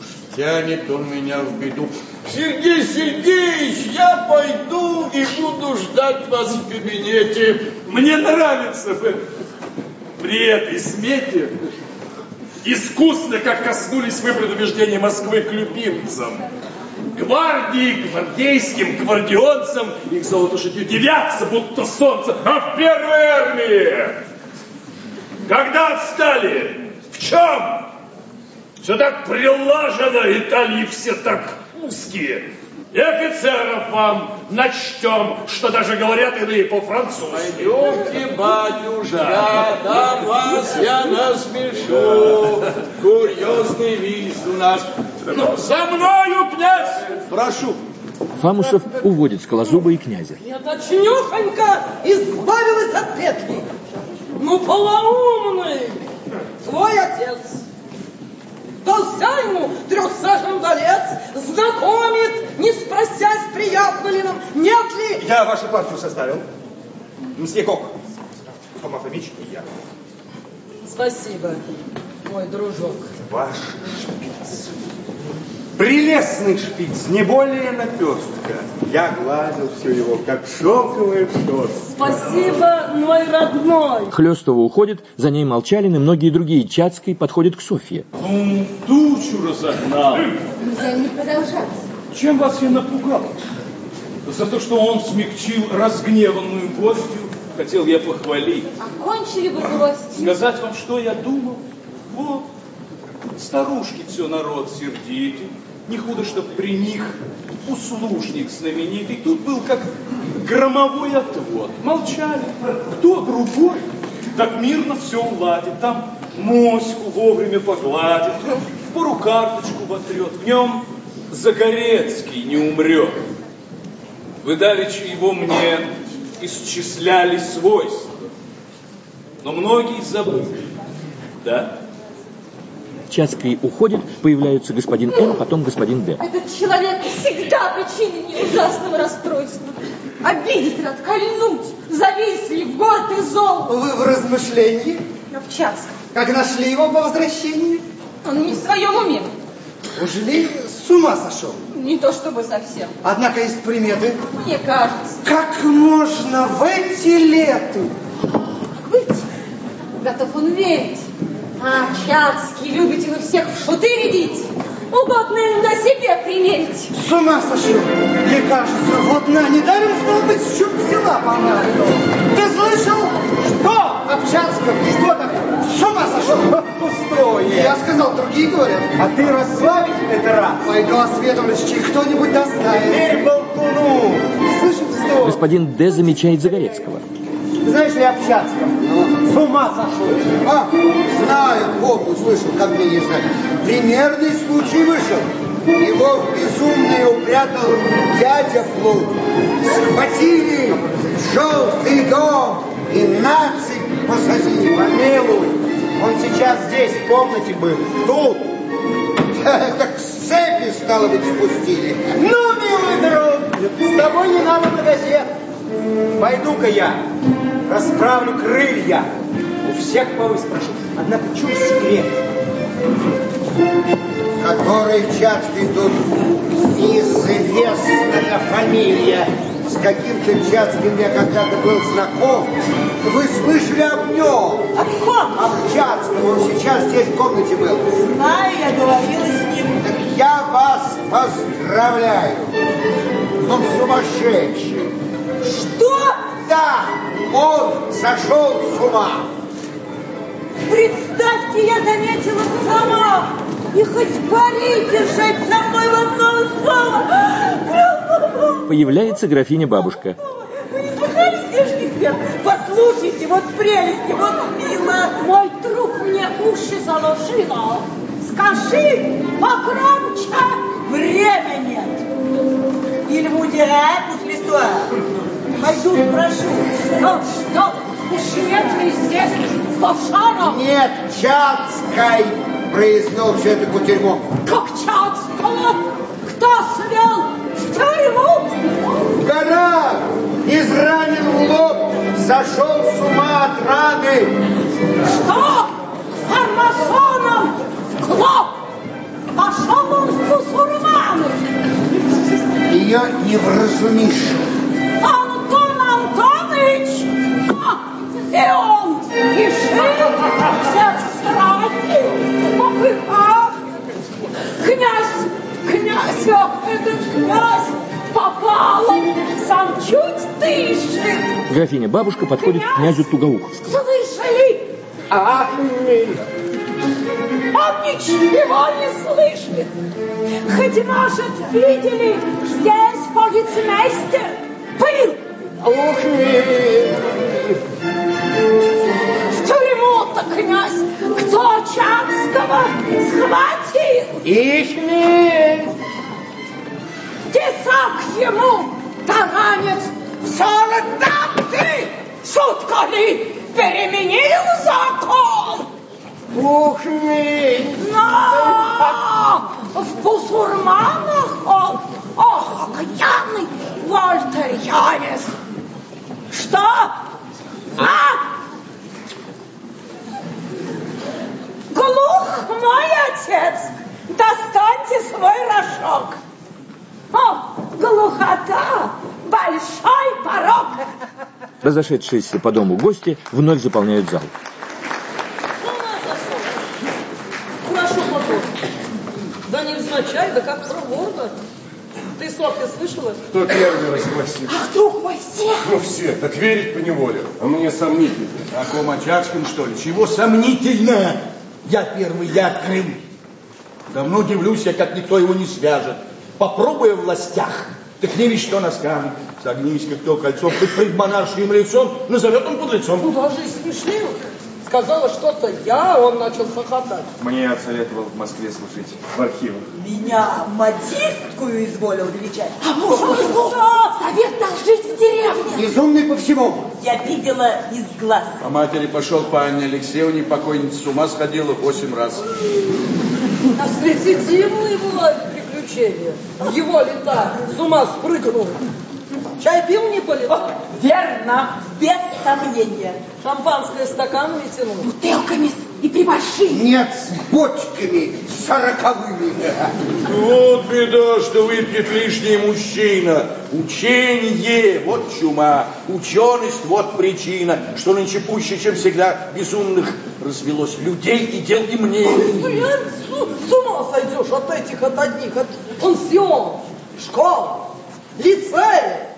Уж тянет он меня в беду. Сергей Сергеевич, я пойду и буду ждать вас в кабинете. Мне нравится при этой смете искусно, как коснулись вы предубеждения Москвы к любимцам. Гвардии, гвардейским, гвардионцам, их золото шитью девятся, будто солнце. А в первой армии, когда отстали, в чем? Все так прилажено, и талии все так узкие. И офицеров вам начтем, что даже говорят иные по-французски. Пойдемте, батюшка, да вас я насмешу. Курьезный вид у нас. Ну, за мною, князь! Прошу. Фамусов уводит Скалозуба и князя. Я точнёхонько избавилась от петли. Ну, полоумный, твой отец. Дался ему 300 удалец, знакомит, не спросясь, приятно ли нам, нет ли... Я вашу партию составил. Мсье Кок, Фома Фомич и я. Спасибо, мой дружок. Ваш шпиц. Прелестный шпиц, не более наперстка. Я гладил все его, как шелковая шерстка. Спасибо, мой родной. Хлёстова уходит, за ней Молчалин и многие другие Чацкой подходят к Софье. Он тучу разогнал. Нельзя не продолжать. Чем вас я напугал? За то, что он смягчил разгневанную гостью, хотел я похвалить. Окончили бы гости. Сказать вам, что я думал? Вот, старушки все народ сердитый. Не худо, чтоб при них услужник знаменитый. Тут был как громовой отвод. Молчали. Кто другой? Так мирно все уладит. Там моську вовремя погладит. Порукарточку вотрет. В нем Загорецкий не умрет. Вы давеча его мне исчисляли свойства. Но многие забыли. Да? Чацкой уходит, появляются господин М, потом господин Д. Этот человек всегда причинит мне ужасного расстройства. Обидеть, откольнуть, завистлив, горд и зол. Вы в размышлении? В час. Как нашли его по возвращении? Он не в своем уме. Ужели с ума сошел? Не то чтобы совсем. Однако есть приметы. Мне кажется. Как можно в эти леты? Быть. Готов он верить. А, Чацкий, любите вы всех в шуты рядить? Угодно им на себе примерить. С ума сошел. Мне кажется, вот на недаром, стало быть, с чем взяла понравилась. Ты слышал? Что? Об Чацком? Что такое? С ума сошел. Пустое. Я сказал, другие говорят. А ты расслабить это раз? Пойду осведомлюсь, чи кто-нибудь дознает. Теперь болтуну. Слышим, что? Господин Д замечает Загорецкого. Знаешь ли об Чацком? С ума сошел. А, знаю, помню, слышал, как мне не знать. Примерный случай вышел. Его в безумное упрятал дядя Флуд. Схватили желтый дом и на цепь посадили. Помилуй, он сейчас здесь, в комнате был. Тут. Так с цепи, стало быть, спустили. Ну, милый друг, с тобой не надо на газет. Пойду-ка я расправлю крылья. У всех повыспрошу. Однако чуй секрет. Который Чацкий тут известная фамилия. с каким-то Чацким я когда-то был знаком. Вы слышали об нем? Об ком? Об Чацком. Он сейчас здесь в комнате был. Знаю, я говорила с ним. Так я вас поздравляю. Он сумасшедший. Что? Да, он сошел с ума. Представьте, я заметила сама. И хоть пари держать со мной в одно слово. Появляется графиня-бабушка. Вы не слыхали здешних пер? Послушайте, вот прелести, вот мило. Мой друг мне уши заложила. Скажи погромче, время нет. Или мудирает после стоя. Пойду спрошу. Ну что, уж нет ли здесь лошадок? Нет, Чацкой произвел все это кутерьмо. Как Чацкого? Кто свел в тюрьму? Гора изранен в лоб, сошел с ума от раны. Что? Фармасоном в клуб? Пошел ее не вразумишь. Антон Антоныч! И он решил всех сразу попыхать. Князь, этот князь попал, сам чуть дышит. Графиня-бабушка подходит к князю Тугоуховскому. Слышали? Ах, Он ничего не слышит. Хоть, может, видели, здесь полицмейстер был. ух, В тюрьму-то, князь, кто Чанского схватил? Ихни! Тесак ему, таранец, 40 шутка ли, переменил закон? Ух, ми! Но в бусурманах он, ох, окаянный вольтерьянец. Что? Глух мой отец, достаньте свой рожок. О, глухота, большой порог. Разошедшиеся по дому гости вновь заполняют зал. Хорошо, Платон. Да невзначай, да как проворно. Ты, Софья, слышала? Кто первый расспросил? А вдруг мы все? Ну все, так верить поневоле. А мне сомнительно. А Комачакским, что ли? Чего сомнительно? Я первый, я открыл. Давно удивлюсь я, как никто его не свяжет. Попробуя в властях, так не видишь, что она скажет. Согнись, как то кольцо, пред монаршим лицом, назовет он под лицом. Ну, даже и смешнил. Сказала что-то я, он начал хохотать. Мне отсоветовал в Москве служить в архивах. Меня модисткую изволил величать. А совет должить в деревне. Безумный по всему. Я видела из глаз. По матери пошел по Анне Алексеевне, покойница с ума сходила 8 раз. А дивные бывают приключения. В его лета с ума спрыгнул. Чай пил, не полетал? Верно, без сомнения. Шампанское стаканами тянул. Бутылками и прибольшими. Нет, с бочками 40-ми. Вот беда, что выпьет лишний мужчина. Учение, вот чума. Ученость, вот причина, что нынче пуще, чем всегда, безумных развелось людей и дел и мнений. Блин, с ума сойдешь от этих, от одних, от пансион, школ, лицея.